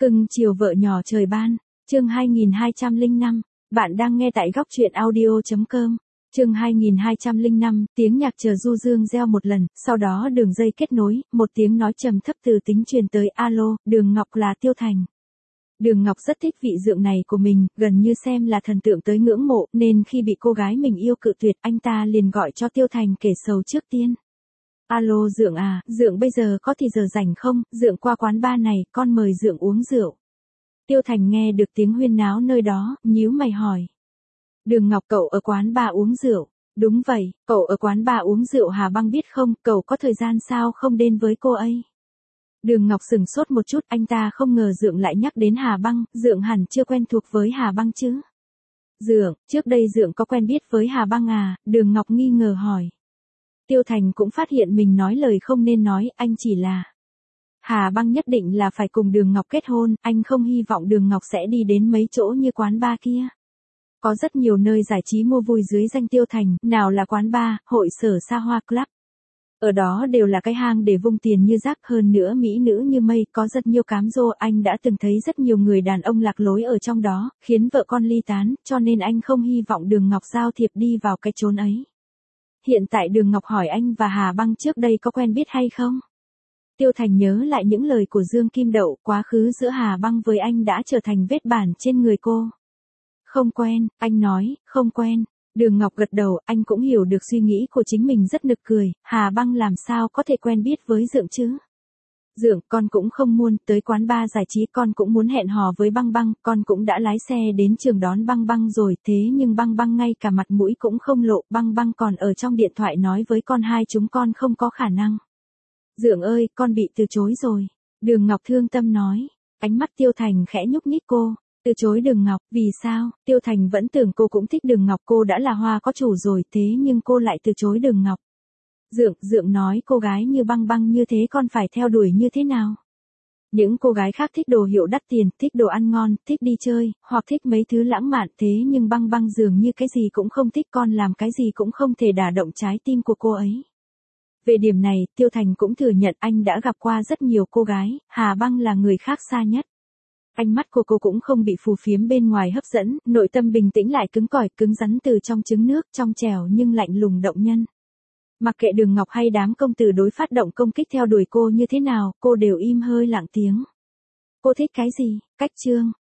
Cưng chiều vợ nhỏ trời ban, chương 2205, bạn đang nghe tại góc truyện audio.com. Chương 2205, tiếng nhạc chờ du dương reo một lần, sau đó đường dây kết nối, một tiếng nói trầm thấp từ tính truyền tới. Alo, Đường Ngọc, là Tiêu Thành. Đường Ngọc rất thích vị dượng này của mình, gần như xem là thần tượng tới ngưỡng mộ, nên khi bị cô gái mình yêu cự tuyệt, anh ta liền gọi cho Tiêu Thành kể sầu trước tiên. Alo dượng à, dượng bây giờ có thì giờ rảnh không, dượng qua quán bar này, con mời dượng uống rượu. Tiêu Thành nghe được tiếng huyên náo nơi đó, nhíu mày hỏi. Đường Ngọc, cậu ở quán bar uống rượu? Đúng vậy, cậu ở quán bar uống rượu Hà Băng biết không, cậu có thời gian sao không đến với cô ấy? Đường Ngọc sững sốt một chút, anh ta không ngờ dượng lại nhắc đến Hà Băng, dượng hẳn chưa quen thuộc với Hà Băng chứ. Dượng, trước đây dượng có quen biết với Hà Băng à? Đường Ngọc nghi ngờ hỏi. Tiêu Thành cũng phát hiện mình nói lời không nên nói, anh chỉ là Hà Băng nhất định là phải cùng Đường Ngọc kết hôn, anh không hy vọng Đường Ngọc sẽ đi đến mấy chỗ như quán bar kia. Có rất nhiều nơi giải trí mua vui dưới danh Tiêu Thành, nào là quán bar, hội sở xa hoa club. Ở đó đều là cái hang để vung tiền như rác, hơn nữa mỹ nữ như mây, có rất nhiều cám dỗ, anh đã từng thấy rất nhiều người đàn ông lạc lối ở trong đó, khiến vợ con ly tán, cho nên anh không hy vọng Đường Ngọc giao thiệp đi vào cái chốn ấy. Hiện tại Đường Ngọc hỏi anh và Hà Băng trước đây có quen biết hay không? Tiêu Thành nhớ lại những lời của Dương Kim Đậu, quá khứ giữa Hà Băng với anh đã trở thành vết bản trên người cô. Không quen, anh nói, không quen. Đường Ngọc gật đầu, anh cũng hiểu được suy nghĩ của chính mình rất nực cười, Hà Băng làm sao có thể quen biết với dượng chứ? Dượng, con cũng không muốn tới quán bar giải trí, con cũng muốn hẹn hò với Băng Băng, con cũng đã lái xe đến trường đón Băng Băng rồi, thế nhưng Băng Băng ngay cả mặt mũi cũng không lộ, Băng Băng còn ở trong điện thoại nói với con hai chúng con không có khả năng. Dượng ơi, con bị từ chối rồi. Đường Ngọc thương tâm nói, ánh mắt Tiêu Thành khẽ nhúc nhích cô. Từ chối Đường Ngọc, vì sao? Tiêu Thành vẫn tưởng cô cũng thích Đường Ngọc, cô đã là hoa có chủ rồi, thế nhưng cô lại từ chối Đường Ngọc. Dượng nói cô gái như Băng Băng như thế con phải theo đuổi như thế nào? Những cô gái khác thích đồ hiệu đắt tiền, thích đồ ăn ngon, thích đi chơi, hoặc thích mấy thứ lãng mạn, thế nhưng Băng Băng dường như cái gì cũng không thích, con làm cái gì cũng không thể đả động trái tim của cô ấy. Về điểm này, Tiêu Thành cũng thừa nhận anh đã gặp qua rất nhiều cô gái, Hà Băng là người khác xa nhất. Ánh mắt của cô cũng không bị phù phiếm bên ngoài hấp dẫn, nội tâm bình tĩnh lại cứng cỏi, cứng rắn từ trong trứng nước, trong trẻo nhưng lạnh lùng động nhân. Mặc kệ Đường Ngọc hay đám công tử đối phát động công kích theo đuổi cô như thế nào, cô đều im hơi lặng tiếng. Cô thích cái gì? Cách trương.